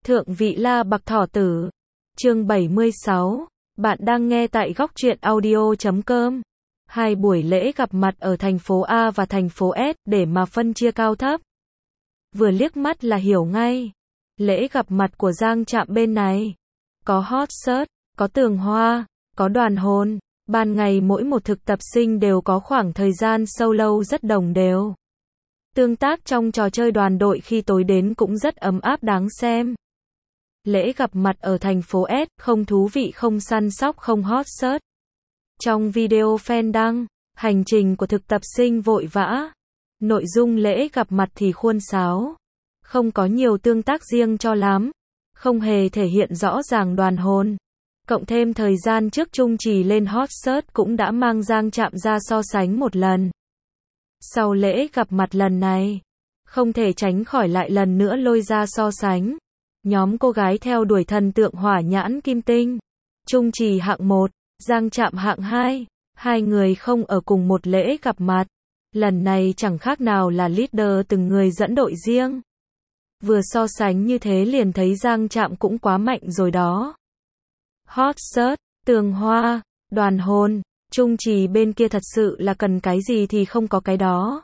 Thượng vị La Bạc Thỏ Tử. Chương 76. Bạn đang nghe tại góc truyện audio.com. Hai buổi lễ gặp mặt ở thành phố A và thành phố S để mà phân chia cao thấp. Vừa liếc mắt là hiểu ngay. Lễ gặp mặt của Giang Trạm bên này. Có hot search, có tường hoa, có đoàn hôn. Ban ngày mỗi một thực tập sinh đều có khoảng thời gian solo rất đồng đều. Tương tác trong trò chơi đoàn đội khi tối đến cũng rất ấm áp đáng xem. Lễ gặp mặt ở thành phố S, không thú vị, không săn sóc, không hot search. Trong video fan đăng, hành trình của thực tập sinh vội vã. Nội dung lễ gặp mặt thì khuôn sáo. Không có nhiều tương tác riêng cho lắm. Không hề thể hiện rõ ràng đoàn hôn. Cộng thêm thời gian trước Trung Trì lên hot search cũng đã mang Giang Trạm ra so sánh một lần. Sau lễ gặp mặt lần này, không thể tránh khỏi lại lần nữa lôi ra so sánh. Nhóm cô gái theo đuổi thần tượng hỏa nhãn kim tinh. Trung Trì hạng 1, Giang Trạm hạng 2. Hai người không ở cùng một lễ gặp mặt. Lần này chẳng khác nào là leader từng người dẫn đội riêng. Vừa so sánh như thế liền thấy Giang Trạm cũng quá mạnh rồi đó. Hot search, tường hoa, đoàn hôn, Trung Trì bên kia thật sự là cần cái gì thì không có cái đó.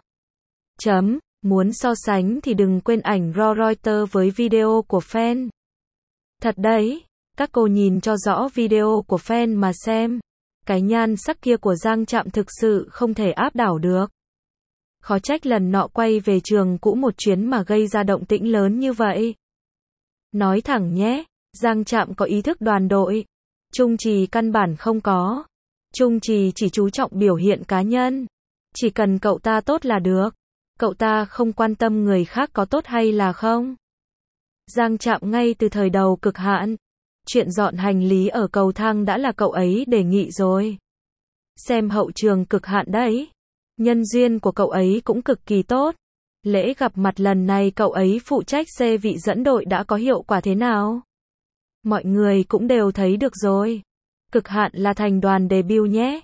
Muốn so sánh thì đừng quên ảnh raw Reuters với video của fan. Thật đấy, các cô nhìn cho rõ video của fan mà xem. Cái nhan sắc kia của Giang Trạm thực sự không thể áp đảo được. Khó trách lần nọ quay về trường cũ một chuyến mà gây ra động tĩnh lớn như vậy. Nói thẳng nhé, Giang Trạm có ý thức đoàn đội. Trung Trì căn bản không có. Trung Trì chỉ chú trọng biểu hiện cá nhân. Chỉ cần cậu ta tốt là được. Cậu ta không quan tâm người khác có tốt hay là không. Giang Trạm ngay từ thời đầu cực hạn. Chuyện dọn hành lý ở cầu thang đã là cậu ấy đề nghị rồi. Xem hậu trường cực hạn đấy. Nhân duyên của cậu ấy cũng cực kỳ tốt. Lễ gặp mặt lần này cậu ấy phụ trách xe vị dẫn đội đã có hiệu quả thế nào? Mọi người cũng đều thấy được rồi. Cực hạn là thành đoàn debut nhé.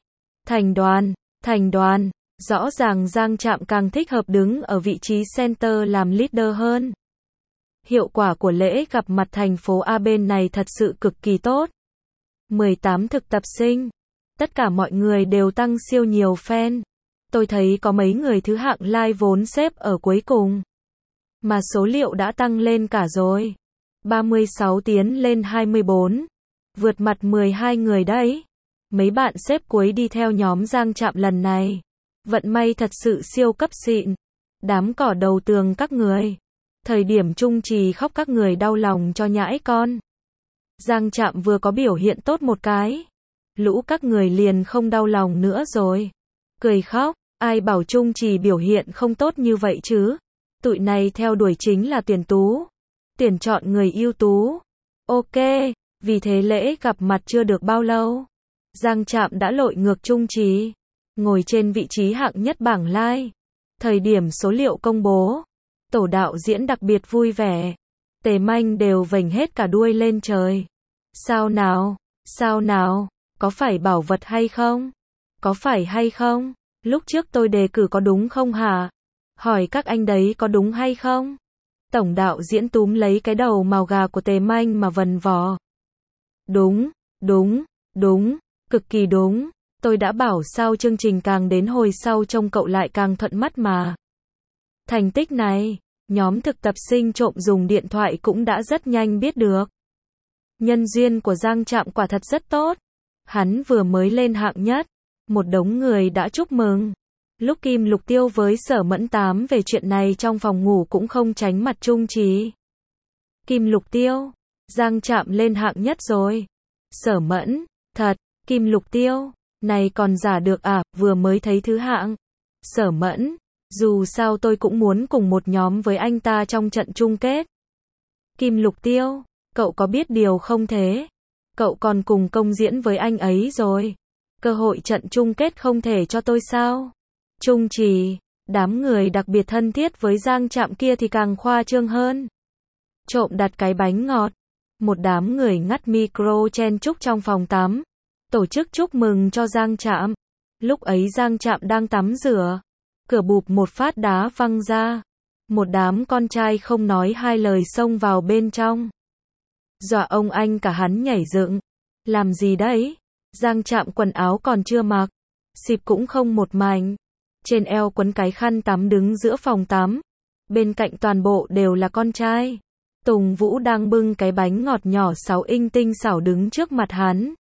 Thành đoàn. Rõ ràng Giang Trạm càng thích hợp đứng ở vị trí center làm leader hơn. Hiệu quả của lễ gặp mặt thành phố A bên này thật sự cực kỳ tốt. 18 thực tập sinh. Tất cả mọi người đều tăng siêu nhiều fan. Tôi thấy có mấy người thứ hạng like vốn xếp ở cuối cùng. Mà số liệu đã tăng lên cả rồi. 36 tiến lên 24. Vượt mặt 12 người đấy. Mấy bạn xếp cuối đi theo nhóm Giang Trạm lần này. Vận may thật sự siêu cấp xịn. Đám cỏ đầu tường các người. Thời điểm Trung Trì khóc các người đau lòng cho nhãi con. Giang Trạm vừa có biểu hiện tốt một cái. Lũ các người liền không đau lòng nữa rồi. Cười khóc, ai bảo Trung Trì biểu hiện không tốt như vậy chứ. Tụi này theo đuổi chính là tuyển tú. Tuyển chọn người ưu tú. Ok, vì thế lễ gặp mặt chưa được bao lâu. Giang Trạm đã lội ngược Trung Trì. Ngồi trên vị trí hạng nhất bảng like. Thời điểm số liệu công bố. Tổ đạo diễn đặc biệt vui vẻ. Tề Manh đều vểnh hết cả đuôi lên trời. Sao nào? Có phải bảo vật hay không? Có phải hay không? Lúc trước tôi đề cử có đúng không hả? Hỏi các anh đấy có đúng hay không? Tổng đạo diễn túm lấy cái đầu màu gà của Tề Manh mà vần vò. Đúng, cực kỳ đúng. Tôi đã bảo sao chương trình càng đến hồi sau trông cậu lại càng thuận mắt mà. Thành tích này, nhóm thực tập sinh trộm dùng điện thoại cũng đã rất nhanh biết được. Nhân duyên của Giang Trạm quả thật rất tốt. Hắn vừa mới lên hạng nhất. Một đống người đã chúc mừng. Lúc Kim Lục Tiêu với Sở Mẫn tám về chuyện này trong phòng ngủ cũng không tránh mặt Trung Trì. Kim Lục Tiêu, Giang Trạm lên hạng nhất rồi. Sở Mẫn, thật, Kim Lục Tiêu, này còn giả được à, vừa mới thấy thứ hạng. Sở Mẫn, dù sao tôi cũng muốn cùng một nhóm với anh ta trong trận chung kết. Kim Lục Tiêu, cậu có biết điều không thế? Cậu còn cùng công diễn với anh ấy rồi. Cơ hội trận chung kết không thể cho tôi sao? Trung Trì, đám người đặc biệt thân thiết với Giang Trạm kia thì càng khoa trương hơn. Trộm đặt cái bánh ngọt. Một đám người ngắt micro chen chúc trong phòng tắm. Tổ chức chúc mừng cho Giang Trạm. Lúc ấy Giang Trạm đang tắm rửa. Cửa bụp một phát đá văng ra. Một đám con trai không nói hai lời xông vào bên trong. Dọa ông anh cả hắn nhảy dựng. Làm gì đấy? Giang Trạm quần áo còn chưa mặc, xịp cũng không một mảnh. Trên eo quấn cái khăn tắm đứng giữa phòng tắm. Bên cạnh toàn bộ đều là con trai. Tùng Vũ đang bưng cái bánh ngọt nhỏ 6 inch tinh xảo đứng trước mặt hắn.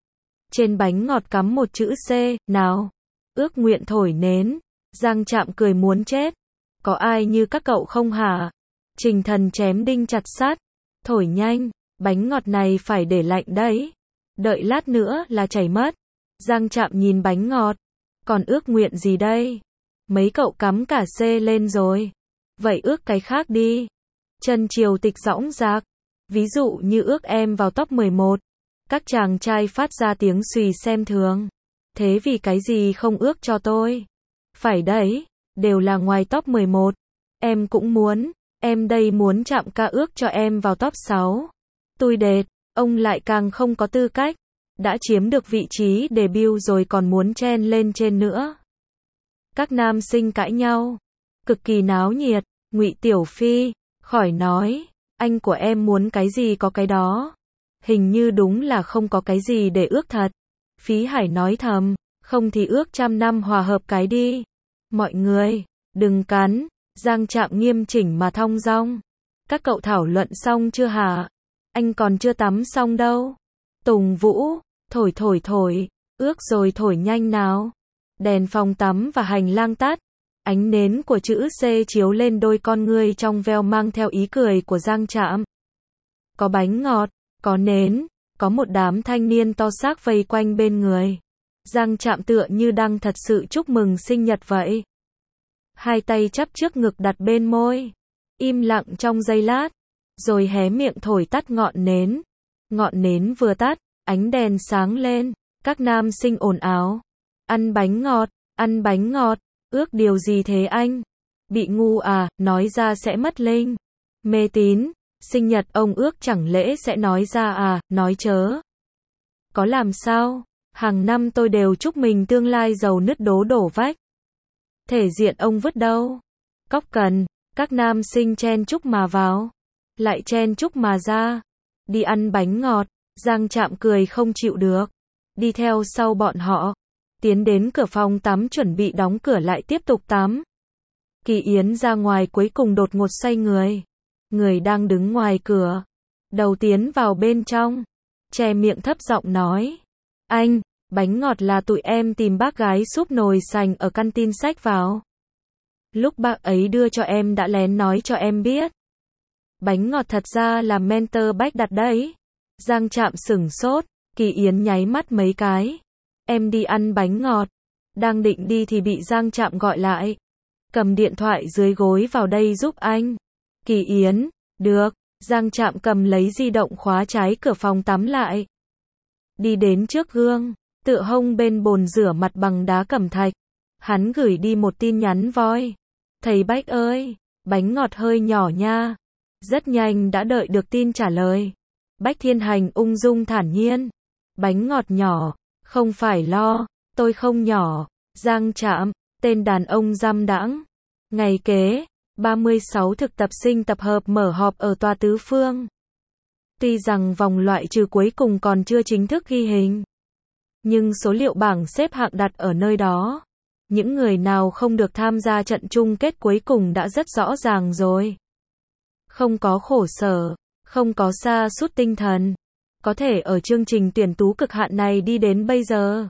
Trên bánh ngọt cắm một chữ C, nào. Ước nguyện thổi nến. Giang Trạm cười muốn chết. Có ai như các cậu không hả? Trình Thần chém đinh chặt sắt. Thổi nhanh, bánh ngọt này phải để lạnh đấy. Đợi lát nữa là chảy mất. Giang Trạm nhìn bánh ngọt. Còn ước nguyện gì đây? Mấy cậu cắm cả C lên rồi. Vậy ước cái khác đi. Trần Triều Tịch dõng dạc. Ví dụ như ước em vào top 11. Các chàng trai phát ra tiếng xùy xem thường. Thế vì cái gì không ước cho tôi? Phải đấy, đều là ngoài top 11. Em cũng muốn, em đây muốn Trạm ca ước cho em vào top 6. Tôi đệt, ông lại càng không có tư cách. Đã chiếm được vị trí debut rồi còn muốn chen lên trên nữa. Các nam sinh cãi nhau. Cực kỳ náo nhiệt. Ngụy Tiểu Phi, khỏi nói, anh của em muốn cái gì có cái đó. Hình như đúng là không có cái gì để ước thật. Phí Hải nói thầm, không thì ước 100 năm hòa hợp cái đi. Mọi người, đừng cắn. Giang Trạm nghiêm chỉnh mà thong dong. Các cậu thảo luận xong chưa hả? Anh còn chưa tắm xong đâu. Tùng Vũ, thổi, ước rồi thổi nhanh nào. Đèn phòng tắm và hành lang tắt. Ánh nến của chữ C chiếu lên đôi con ngươi trong veo mang theo ý cười của Giang Trạm. Có bánh ngọt, có nến, có một đám thanh niên to xác vây quanh bên người. Giang Trạm tựa như đang thật sự chúc mừng sinh nhật vậy. Hai tay chắp trước ngực đặt bên môi. Im lặng trong giây lát. Rồi hé miệng thổi tắt ngọn nến. Ngọn nến vừa tắt, ánh đèn sáng lên. Các nam sinh ồn ào. Ăn bánh ngọt. Ước điều gì thế anh? Bị ngu à, nói ra sẽ mất linh. Mê tín, sinh nhật ông ước chẳng lẽ sẽ nói ra à, nói chớ. Có làm sao? Hàng năm tôi đều chúc mình tương lai giàu nứt đố đổ vách. Thể diện ông vứt đâu? Cóc cần, các nam sinh chen chúc mà vào. Lại chen chúc mà ra. Đi ăn bánh ngọt, Giang Trạm cười không chịu được. Đi theo sau bọn họ. Tiến đến cửa phòng tắm chuẩn bị đóng cửa lại tiếp tục tắm. Kỳ Yến ra ngoài cuối cùng đột ngột xoay người. Người đang đứng ngoài cửa. Đầu tiến vào bên trong. Che miệng thấp giọng nói. Anh, bánh ngọt là tụi em tìm bác gái súp nồi sành ở căn tin sách vào. Lúc bác ấy đưa cho em đã lén nói cho em biết. Bánh ngọt thật ra là mentor bách đặt đấy. Giang Trạm sửng sốt. Kỳ Yến nháy mắt mấy cái. Em đi ăn bánh ngọt. Đang định đi thì bị Giang Trạm gọi lại. Cầm điện thoại dưới gối vào đây giúp anh. Kỳ Yến, được. Giang Trạm cầm lấy di động khóa trái cửa phòng tắm lại. Đi đến trước gương, tựa hông bên bồn rửa mặt bằng đá cẩm thạch. Hắn gửi đi một tin nhắn voi. Thầy Bách ơi, bánh ngọt hơi nhỏ nha. Rất nhanh đã đợi được tin trả lời. Bách Thiên Hành ung dung thản nhiên. Bánh ngọt nhỏ. Không phải lo, tôi không nhỏ. Giang Trạm, tên đàn ông dăm đãng. Ngày kế, 36 thực tập sinh tập hợp mở họp ở tòa tứ phương. Tuy rằng vòng loại trừ cuối cùng còn chưa chính thức ghi hình, nhưng số liệu bảng xếp hạng đặt ở nơi đó. Những người nào không được tham gia trận chung kết cuối cùng đã rất rõ ràng rồi. Không có khổ sở, không có sa sút tinh thần. Có thể ở chương trình tuyển tú cực hạn này đi đến bây giờ.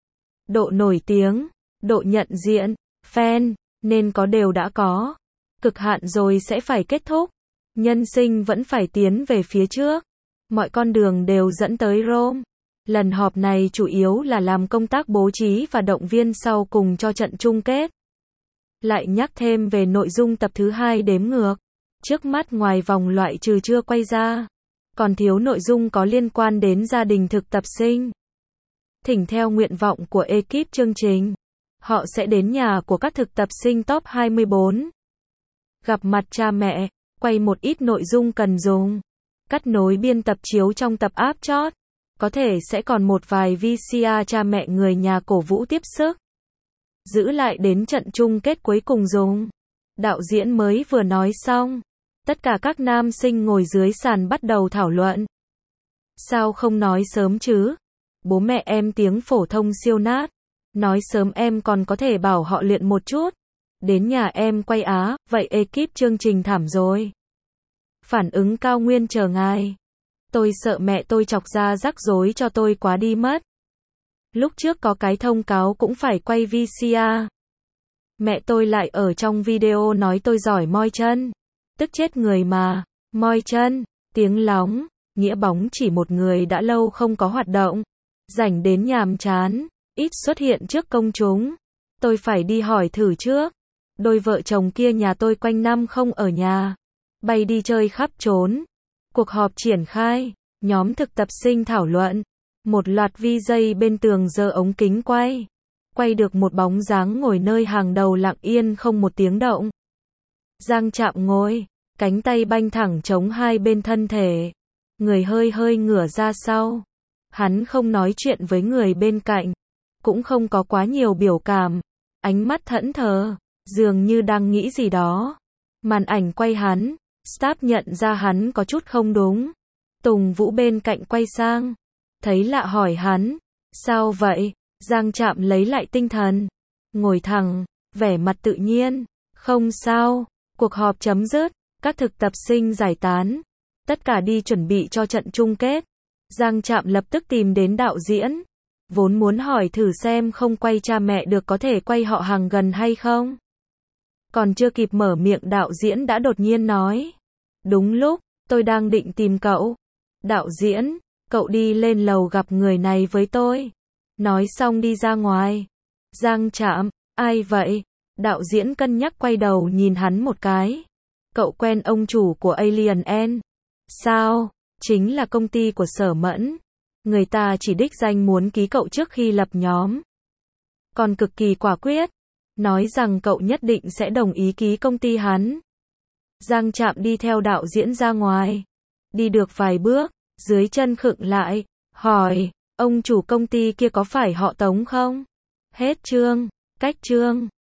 Độ nổi tiếng, độ nhận diện, fan, nên có đều đã có. Cực hạn rồi sẽ phải kết thúc. Nhân sinh vẫn phải tiến về phía trước. Mọi con đường đều dẫn tới Rome. Lần họp này chủ yếu là làm công tác bố trí và động viên sau cùng cho trận chung kết. Lại nhắc thêm về nội dung tập thứ 2 đếm ngược. Trước mắt ngoài vòng loại trừ chưa quay ra, còn thiếu nội dung có liên quan đến gia đình thực tập sinh. Thỉnh theo nguyện vọng của ekip chương trình, họ sẽ đến nhà của các thực tập sinh top 24. Gặp mặt cha mẹ, quay một ít nội dung cần dùng. Cắt nối biên tập chiếu trong tập áp chót. Có thể sẽ còn một vài VCR cha mẹ người nhà cổ vũ tiếp sức. Giữ lại đến trận chung kết cuối cùng dùng. Đạo diễn mới vừa nói xong. Tất cả các nam sinh ngồi dưới sàn bắt đầu thảo luận. Sao không nói sớm chứ? Bố mẹ em tiếng phổ thông siêu nát. Nói sớm em còn có thể bảo họ luyện một chút. Đến nhà em quay á, vậy ekip chương trình thảm rồi. Phản ứng cao nguyên chờ ngài. Tôi sợ mẹ tôi chọc ra rắc rối cho tôi quá đi mất. Lúc trước có cái thông cáo cũng phải quay VCR. Mẹ tôi lại ở trong video nói tôi giỏi moi chân. Tức chết người mà. Moi chân, tiếng lóng, nghĩa bóng chỉ một người đã lâu không có hoạt động. Rảnh đến nhàm chán, ít xuất hiện trước công chúng. Tôi phải đi hỏi thử trước. Đôi vợ chồng kia nhà tôi quanh năm không ở nhà. Bay đi chơi khắp trốn. Cuộc họp triển khai, nhóm thực tập sinh thảo luận. Một loạt VJ bên tường giơ ống kính quay. Quay được một bóng dáng ngồi nơi hàng đầu lặng yên không một tiếng động. Giang Trạm ngồi, cánh tay banh thẳng chống hai bên thân thể. Người hơi hơi ngửa ra sau. Hắn không nói chuyện với người bên cạnh. Cũng không có quá nhiều biểu cảm. Ánh mắt thẫn thờ, dường như đang nghĩ gì đó. Màn ảnh quay hắn. Staff nhận ra hắn có chút không đúng. Tùng Vũ bên cạnh quay sang. Thấy lạ hỏi hắn. Sao vậy? Giang Trạm lấy lại tinh thần. Ngồi thẳng, vẻ mặt tự nhiên. Không sao. Cuộc họp chấm dứt. Các thực tập sinh giải tán. Tất cả đi chuẩn bị cho trận chung kết. Giang Trạm lập tức tìm đến đạo diễn. Vốn muốn hỏi thử xem không quay cha mẹ được có thể quay họ hàng gần hay không. Còn chưa kịp mở miệng đạo diễn đã đột nhiên nói. Đúng lúc, tôi đang định tìm cậu. Đạo diễn, cậu đi lên lầu gặp người này với tôi. Nói xong đi ra ngoài. Giang Trạm, ai vậy? Đạo diễn cân nhắc quay đầu nhìn hắn một cái. Cậu quen ông chủ của Alien N. Sao? Chính là công ty của Sở Mẫn. Người ta chỉ đích danh muốn ký cậu trước khi lập nhóm. Còn cực kỳ quả quyết. Nói rằng cậu nhất định sẽ đồng ý ký công ty hắn. Giang Trạm đi theo đạo diễn ra ngoài. Đi được vài bước, dưới chân khựng lại, hỏi, ông chủ công ty kia có phải họ Tống không? Hết chương, cách chương.